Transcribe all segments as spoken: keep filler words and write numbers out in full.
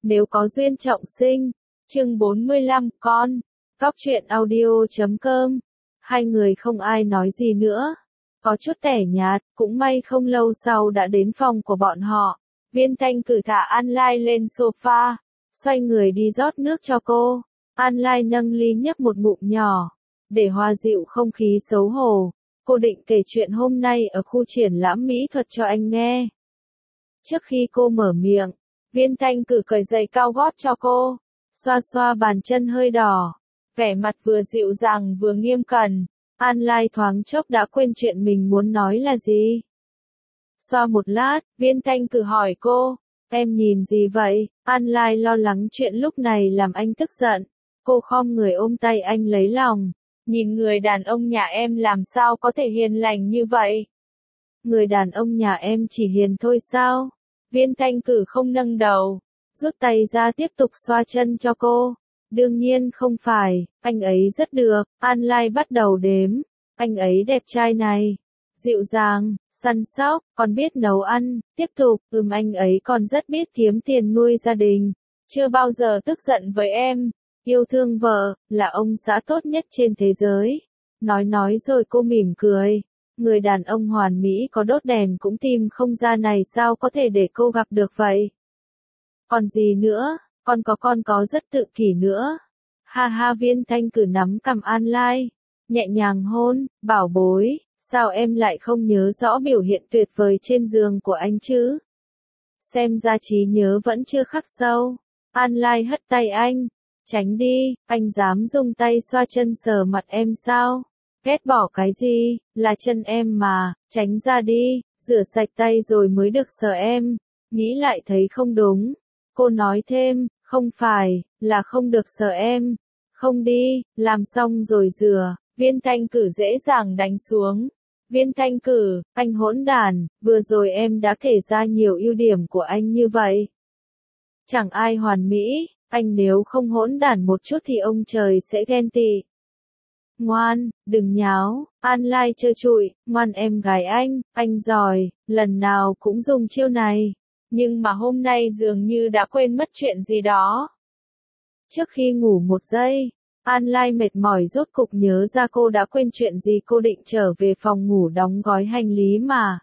nếu có duyên trọng sinh. Chương bốn mươi lăm, con. Cóc truyện audio chấm com. Hai người không ai nói gì nữa. Có chút tẻ nhạt, cũng may không lâu sau đã đến phòng của bọn họ. Viên Thanh cử thả An Lai lên sofa, xoay người đi rót nước cho cô. An Lai nâng ly nhấp một ngụm nhỏ, để hòa dịu không khí xấu hổ. Cô định kể chuyện hôm nay ở khu triển lãm mỹ thuật cho anh nghe. Trước khi cô mở miệng, Viên Thanh cử cởi giày cao gót cho cô, xoa xoa bàn chân hơi đỏ, vẻ mặt vừa dịu dàng vừa nghiêm cẩn. An Lai thoáng chốc đã quên chuyện mình muốn nói là gì. Xoa một lát, Viên Thanh cử hỏi cô, em nhìn gì vậy? An Lai lo lắng chuyện lúc này làm anh tức giận. Cô khom người ôm tay anh lấy lòng. Nhìn người đàn ông nhà em làm sao có thể hiền lành như vậy? Người đàn ông nhà em chỉ hiền thôi sao? Viên Thanh cử không nâng đầu, rút tay ra tiếp tục xoa chân cho cô. Đương nhiên không phải, anh ấy rất được. An Lai bắt đầu đếm. Anh ấy đẹp trai này, dịu dàng, săn sóc, còn biết nấu ăn. Tiếp tục, ừm anh ấy còn rất biết kiếm tiền nuôi gia đình. Chưa bao giờ tức giận với em. Yêu thương vợ, là ông xã tốt nhất trên thế giới. Nói nói rồi cô mỉm cười. Người đàn ông hoàn mỹ có đốt đèn cũng tìm không ra này sao có thể để cô gặp được vậy. Còn gì nữa, còn có con có rất tự kỷ nữa. Ha ha. Viên Thanh cử nắm cằm An Lai, nhẹ nhàng hôn, bảo bối, sao em lại không nhớ rõ biểu hiện tuyệt vời trên giường của anh chứ? Xem ra trí nhớ vẫn chưa khắc sâu. An Lai hất tay anh, tránh đi, anh dám dùng tay xoa chân sờ mặt em sao? Ghét bỏ cái gì, là chân em mà, tránh ra đi, rửa sạch tay rồi mới được sờ em. Nghĩ lại thấy không đúng. Cô nói thêm, không phải, là không được sờ em. Không đi, làm xong rồi rửa. Viên Thanh cử dễ dàng đánh xuống. Viên Thanh cử, anh hỗn đản, vừa rồi em đã kể ra nhiều ưu điểm của anh như vậy. Chẳng ai hoàn mỹ, anh nếu không hỗn đản một chút thì ông trời sẽ ghen tị. Ngoan, đừng nháo. An Lai trơ trụi, ngoan em gái anh, anh giỏi, lần nào cũng dùng chiêu này. Nhưng mà hôm nay dường như đã quên mất chuyện gì đó. Trước khi ngủ một giây, An Lai mệt mỏi rốt cục nhớ ra cô đã quên chuyện gì. Cô định trở về phòng ngủ đóng gói hành lý mà.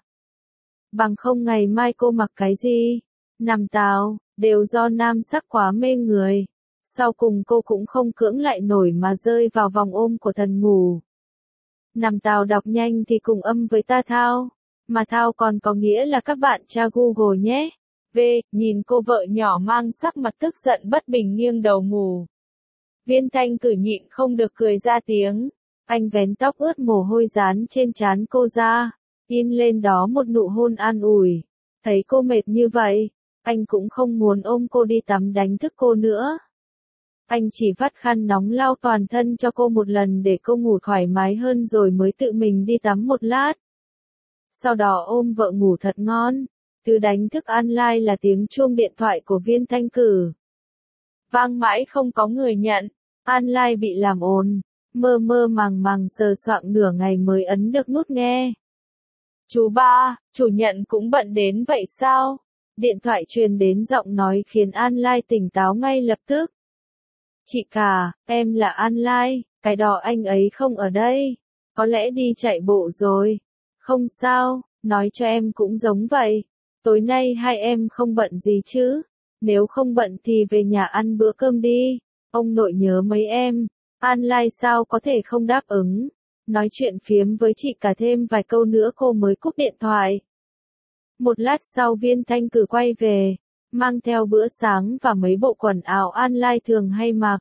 Bằng không ngày mai cô mặc cái gì? Nằm tào, đều do nam sắc quá mê người. Sau cùng cô cũng không cưỡng lại nổi mà rơi vào vòng ôm của thần ngủ. Nằm tào đọc nhanh thì cùng âm với ta thao. Mà thao còn có nghĩa là các bạn tra Google nhé. V, nhìn cô vợ nhỏ mang sắc mặt tức giận bất bình nghiêng đầu ngủ. Viên Thanh cử nhịn không được cười ra tiếng. Anh vén tóc ướt mồ hôi dán trên trán cô ra, in lên đó một nụ hôn an ủi. Thấy cô mệt như vậy, anh cũng không muốn ôm cô đi tắm đánh thức cô nữa. Anh chỉ vắt khăn nóng lau toàn thân cho cô một lần để cô ngủ thoải mái hơn rồi mới tự mình đi tắm một lát. Sau đó ôm vợ ngủ thật ngon. Thứ đánh thức An Lai là tiếng chuông điện thoại của Viên Thanh cử. Vang mãi không có người nhận. An Lai bị làm ồn, mơ mơ màng màng sờ soạng nửa ngày mới ấn được nút nghe. Chú ba, chủ nhận cũng bận đến vậy sao? Điện thoại truyền đến giọng nói khiến An Lai tỉnh táo ngay lập tức. Chị cả, em là An Lai, cái đó anh ấy không ở đây. Có lẽ đi chạy bộ rồi. Không sao, nói cho em cũng giống vậy. Tối nay hai em không bận gì chứ? Nếu không bận thì về nhà ăn bữa cơm đi. Ông nội nhớ mấy em. An Lai sao có thể không đáp ứng. Nói chuyện phiếm với chị cả thêm vài câu nữa cô mới cúp điện thoại. Một lát sau Viên Thanh cử quay về, mang theo bữa sáng và mấy bộ quần áo An Lai thường hay mặc.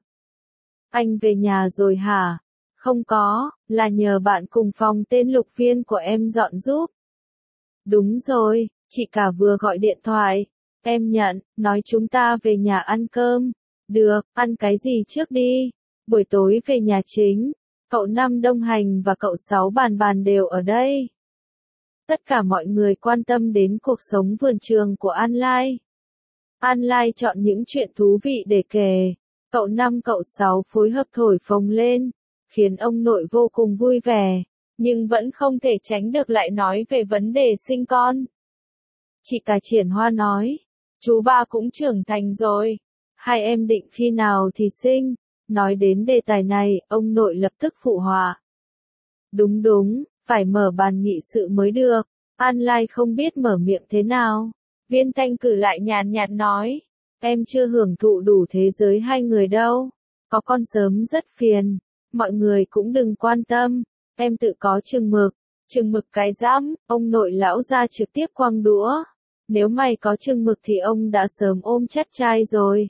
Anh về nhà rồi hả? Không có, là nhờ bạn cùng phòng tên Lục Viên của em dọn giúp. Đúng rồi, chị cả vừa gọi điện thoại. Em nhận, nói chúng ta về nhà ăn cơm. Được, ăn cái gì trước đi? Buổi tối về nhà chính. Cậu Năm đồng hành và cậu Sáu bàn bàn đều ở đây. Tất cả mọi người quan tâm đến cuộc sống vườn trường của An Lai. An Lai chọn những chuyện thú vị để kể. Cậu Năm cậu Sáu phối hợp thổi phồng lên, khiến ông nội vô cùng vui vẻ, nhưng vẫn không thể tránh được lại nói về vấn đề sinh con. Chị cả Triển Hoa nói, chú ba cũng trưởng thành rồi, Hai em định khi nào thì sinh? Nói đến đề tài này, ông nội lập tức phụ họa. Đúng đúng, phải mở bàn nghị sự mới được. An Lai không biết mở miệng thế nào. Viên Thanh Cử lại nhàn nhạt nói. Em chưa hưởng thụ đủ thế giới hai người đâu. Có con sớm rất phiền. Mọi người cũng đừng quan tâm. Em tự có chừng mực. Chừng mực cái dám, ông nội lão ra trực tiếp quăng đũa. Nếu mày có chừng mực thì ông đã sớm ôm chắt trai rồi.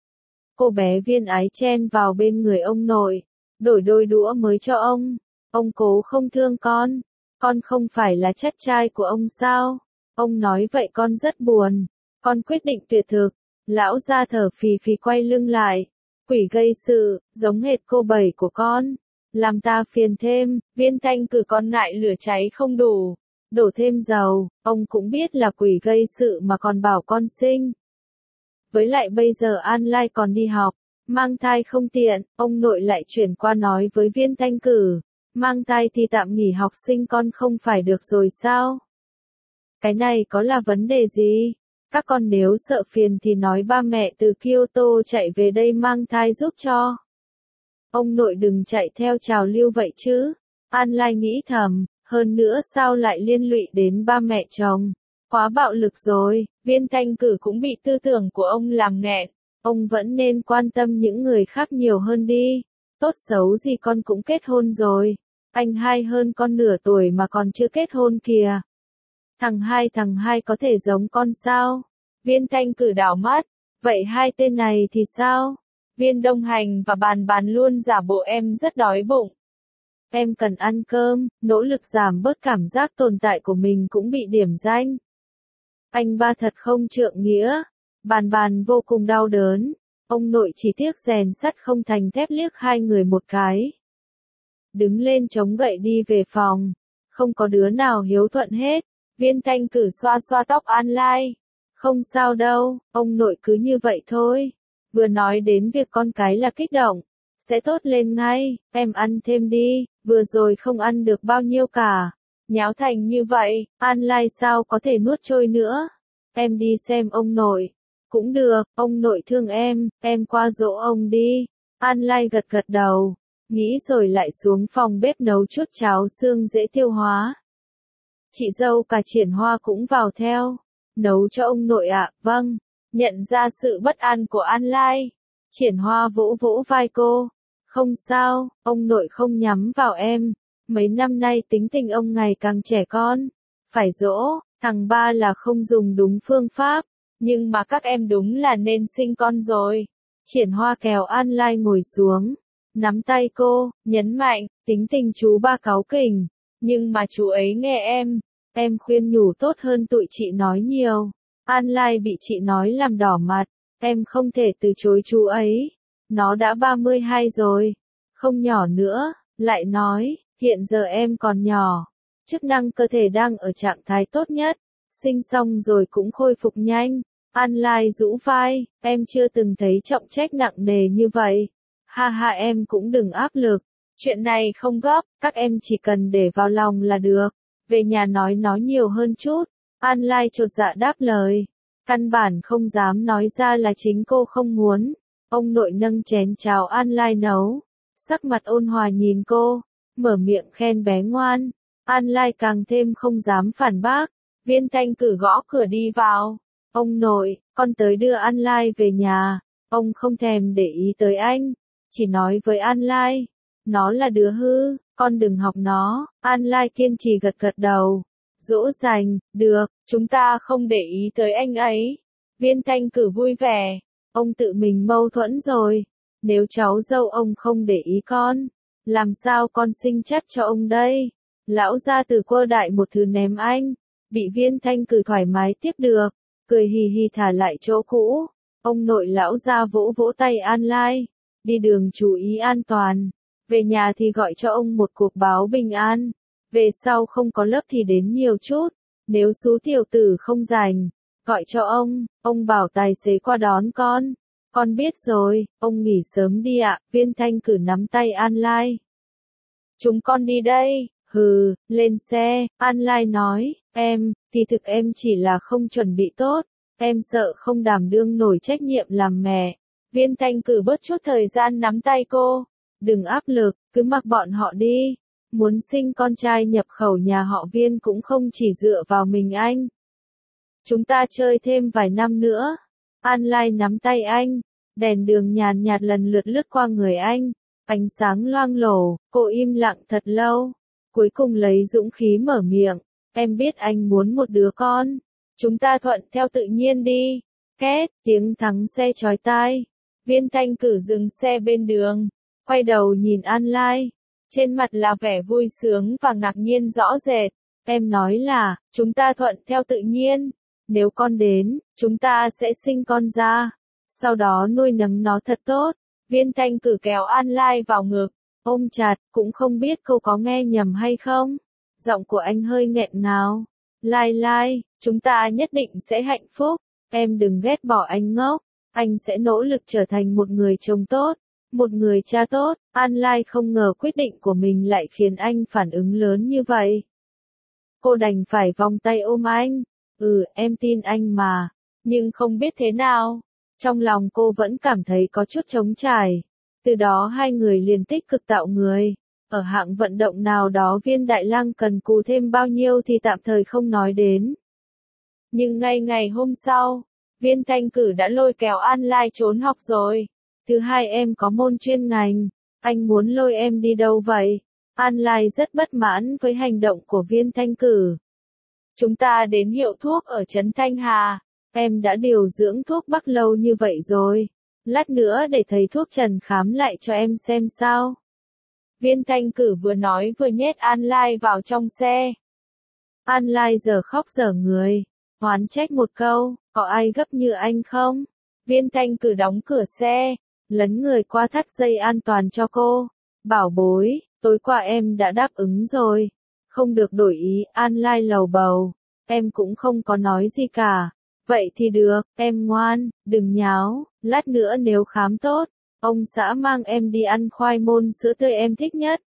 Cô bé Viên Ái chen vào bên người ông nội. Đổi đôi đũa mới cho ông. Ông cố không thương con. Con không phải là chắt trai của ông sao? Ông nói vậy con rất buồn. Con quyết định tuyệt thực. Lão ra thở phì phì quay lưng lại. Quỷ gây sự, giống hệt cô bảy của con. Làm ta phiền thêm, Viên Thanh Cử con ngại lửa cháy không đủ. Đổ thêm dầu, ông cũng biết là quỷ gây sự mà còn bảo con sinh. Với lại bây giờ An Lai còn đi học, mang thai không tiện, ông nội lại chuyển qua nói với Viên Thanh Cử. Mang thai thì tạm nghỉ học sinh con không phải được rồi sao? Cái này có là vấn đề gì? Các con nếu sợ phiền thì nói ba mẹ từ Kyoto chạy về đây mang thai giúp cho. Ông nội đừng chạy theo trào lưu vậy chứ. An Lai nghĩ thầm, hơn nữa sao lại liên lụy đến ba mẹ chồng. Quá bạo lực rồi, Viên Thanh Cử cũng bị tư tưởng của ông làm nghẹn. Ông vẫn nên quan tâm những người khác nhiều hơn đi. Tốt xấu gì con cũng kết hôn rồi. Anh hai hơn con nửa tuổi mà còn chưa kết hôn kìa. Thằng hai thằng hai có thể giống con sao? Viên Thanh Cử đảo mắt. Vậy hai tên này thì sao? Viên Đông Hành và Bàn Bàn luôn giả bộ em rất đói bụng. Em cần ăn cơm, nỗ lực giảm bớt cảm giác tồn tại của mình cũng bị điểm danh. Anh ba thật không trượng nghĩa. Bàn Bàn vô cùng đau đớn. Ông nội chỉ tiếc rèn sắt không thành thép liếc hai người một cái. Đứng lên chống gậy đi về phòng. Không có đứa nào hiếu thuận hết. Viên Thanh Cử xoa xoa tóc An Lai. Không sao đâu, ông nội cứ như vậy thôi. Vừa nói đến việc con cái là kích động. Sẽ tốt lên ngay, em ăn thêm đi, vừa rồi không ăn được bao nhiêu cả. Nháo thành như vậy, An Lai sao có thể nuốt trôi nữa. Em đi xem ông nội. Cũng được, ông nội thương em, em qua dỗ ông đi. An Lai gật gật đầu, nghĩ rồi lại xuống phòng bếp nấu chút cháo xương dễ tiêu hóa. Chị dâu cả Triển Hoa cũng vào theo. Nấu cho ông nội ạ, vâng. Nhận ra sự bất an của An Lai. Triển Hoa vỗ vỗ vai cô. Không sao, ông nội không nhắm vào em. Mấy năm nay tính tình ông ngày càng trẻ con. Phải dỗ, thằng ba là không dùng đúng phương pháp. Nhưng mà các em đúng là nên sinh con rồi. Triển Hoa kéo An Lai ngồi xuống. Nắm tay cô, nhấn mạnh, tính tình chú ba cáu kỉnh. Nhưng mà chú ấy nghe em. Em khuyên nhủ tốt hơn tụi chị nói nhiều. An Lai bị chị nói làm đỏ mặt. Em không thể từ chối chú ấy. Nó đã ba mươi hai rồi. Không nhỏ nữa. Lại nói, hiện giờ em còn nhỏ. Chức năng cơ thể đang ở trạng thái tốt nhất. Sinh xong rồi cũng khôi phục nhanh. An Lai rũ vai. Em chưa từng thấy trọng trách nặng nề như vậy. Ha ha em cũng đừng áp lực. Chuyện này không gấp. Các em chỉ cần để vào lòng là được. Về nhà nói nói nhiều hơn chút. An Lai chột dạ đáp lời. Căn bản không dám nói ra là chính cô không muốn. Ông nội nâng chén cháo An Lai nấu. Sắc mặt ôn hòa nhìn cô. Mở miệng khen bé ngoan. An Lai càng thêm không dám phản bác. Viên Thanh Cử gõ cửa đi vào. Ông nội, con tới đưa An Lai về nhà. Ông không thèm để ý tới anh. Chỉ nói với An Lai. Nó là đứa hư. Con đừng học nó. An Lai kiên trì gật gật đầu. Dỗ dành, được, chúng ta không để ý tới anh ấy. Viên Thanh Cử vui vẻ. Ông tự mình mâu thuẫn rồi. Nếu cháu dâu ông không để ý con, làm sao con sinh chắc cho ông đây? Lão gia từ quơ đại một thứ ném anh. Bị Viên Thanh Cử thoải mái tiếp được. Cười hì hì thả lại chỗ cũ. Ông nội lão gia vỗ vỗ tay An Lai. Đi đường chú ý an toàn. Về nhà thì gọi cho ông một cuộc báo bình an. Về sau không có lớp thì đến nhiều chút. Nếu số tiểu tử không rảnh, gọi cho ông, ông bảo tài xế qua đón con. Con biết rồi, ông nghỉ sớm đi ạ. Viên Thanh Cử nắm tay An Lai. Chúng con đi đây. Hừ, lên xe. An Lai nói, em, thì thực em chỉ là không chuẩn bị tốt. Em sợ không đảm đương nổi trách nhiệm làm mẹ. Viên Thanh Cử bớt chút thời gian nắm tay cô. Đừng áp lực, cứ mặc bọn họ đi. Muốn sinh con trai nhập khẩu nhà họ Viên cũng không chỉ dựa vào mình anh. Chúng ta chơi thêm vài năm nữa. An Lai nắm tay anh. Đèn đường nhàn nhạt lần lượt lướt qua người anh. Ánh sáng loang lổ, cô im lặng thật lâu. Cuối cùng lấy dũng khí mở miệng. Em biết anh muốn một đứa con. Chúng ta thuận theo tự nhiên đi. Két, tiếng thắng xe chói tai. Viên Thanh Cử dừng xe bên đường. Quay đầu nhìn An Lai. Trên mặt là vẻ vui sướng và ngạc nhiên rõ rệt. Em nói là, chúng ta thuận theo tự nhiên. Nếu con đến, chúng ta sẽ sinh con ra. Sau đó nuôi nấng nó thật tốt. Viên Thanh Cử kéo An Lai vào ngực. Ôm chặt, cũng không biết cô có nghe nhầm hay không. Giọng của anh hơi nghẹn ngào. Lai Lai, chúng ta nhất định sẽ hạnh phúc. Em đừng ghét bỏ anh ngốc. Anh sẽ nỗ lực trở thành một người chồng tốt. Một người cha tốt. An Lai không ngờ quyết định của mình lại khiến anh phản ứng lớn như vậy. Cô đành phải vòng tay ôm anh. Ừ, em tin anh mà. Nhưng không biết thế nào. Trong lòng cô vẫn cảm thấy có chút trống trải. Từ đó hai người liền tích cực tạo người. Ở hạng vận động nào đó Viên Đại Lang cần cù thêm bao nhiêu thì tạm thời không nói đến. Nhưng ngay ngày hôm sau, Viên Thanh Cử đã lôi kéo An Lai trốn học rồi. Thứ hai em có môn chuyên ngành. Anh muốn lôi em đi đâu vậy? An Lai rất bất mãn với hành động của Viên Thanh Cử. Chúng ta đến hiệu thuốc ở trấn Thanh Hà. Em đã điều dưỡng thuốc bắc lâu như vậy rồi. Lát nữa để thầy thuốc Trần khám lại cho em xem sao. Viên Thanh Cử vừa nói vừa nhét An Lai vào trong xe. An Lai giờ khóc giờ người. Oán trách một câu, có ai gấp như anh không? Viên Thanh Cử đóng cửa xe, lấn người qua thắt dây an toàn cho cô. Bảo bối, tối qua em đã đáp ứng rồi. Không được đổi ý, An Lai lầu bầu. Em cũng không có nói gì cả. Vậy thì được, em ngoan, đừng nháo, lát nữa nếu khám tốt, ông xã mang em đi ăn khoai môn sữa tươi em thích nhất.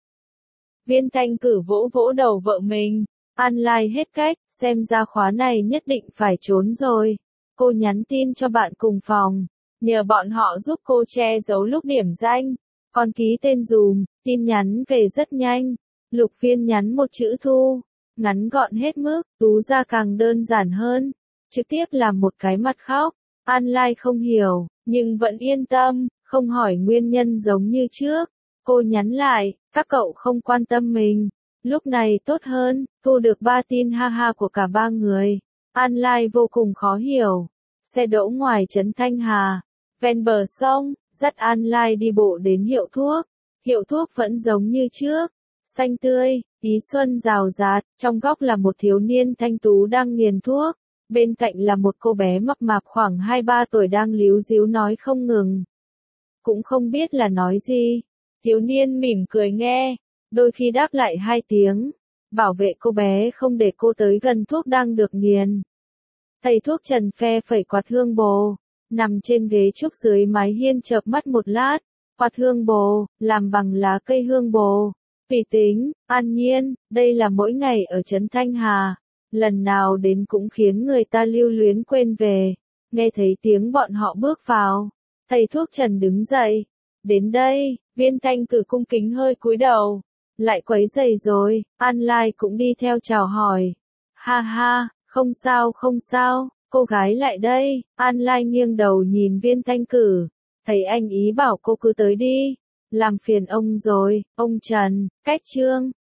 Viên Thanh Cử vỗ vỗ đầu vợ mình. An Lai hết cách, xem ra khóa này nhất định phải trốn rồi. Cô nhắn tin cho bạn cùng phòng, nhờ bọn họ giúp cô che giấu lúc điểm danh. Còn ký tên dùm, tin nhắn về rất nhanh. Lục Viên nhắn một chữ thu, ngắn gọn hết mức, Tú ra càng đơn giản hơn. Trực tiếp làm một cái mặt khóc. An Lai không hiểu, nhưng vẫn yên tâm, không hỏi nguyên nhân giống như trước. Cô nhắn lại, các cậu không quan tâm mình. Lúc này tốt hơn, thu được ba tin ha ha của cả ba người. An Lai vô cùng khó hiểu. Xe đỗ ngoài trấn Thanh Hà, ven bờ sông, dắt An Lai đi bộ đến hiệu thuốc. Hiệu thuốc vẫn giống như trước, xanh tươi, ý xuân rào rạt, trong góc là một thiếu niên thanh tú đang nghiền thuốc. Bên cạnh là một cô bé mập mạp khoảng hai ba tuổi đang líu díu nói không ngừng. Cũng không biết là nói gì. Thiếu niên mỉm cười nghe, đôi khi đáp lại hai tiếng. Bảo vệ cô bé không để cô tới gần thuốc đang được nghiền. Thầy thuốc Trần phe phẩy quạt hương bồ, nằm trên ghế trúc dưới mái hiên chợp mắt một lát. Quạt hương bồ, làm bằng lá cây hương bồ. Tùy tính, an nhiên, đây là mỗi ngày ở trấn Thanh Hà. Lần nào đến cũng khiến người ta lưu luyến quên về. Nghe thấy tiếng bọn họ bước vào. Thầy thuốc Trần đứng dậy. Đến đây, Viên Thanh Cử cung kính hơi cúi đầu. Lại quấy rầy rồi, An Lai cũng đi theo chào hỏi. Ha ha, không sao không sao, cô gái lại đây. An Lai nghiêng đầu nhìn Viên Thanh Cử. Thầy anh ý bảo cô cứ tới đi. Làm phiền ông rồi, ông Trần, cách trương.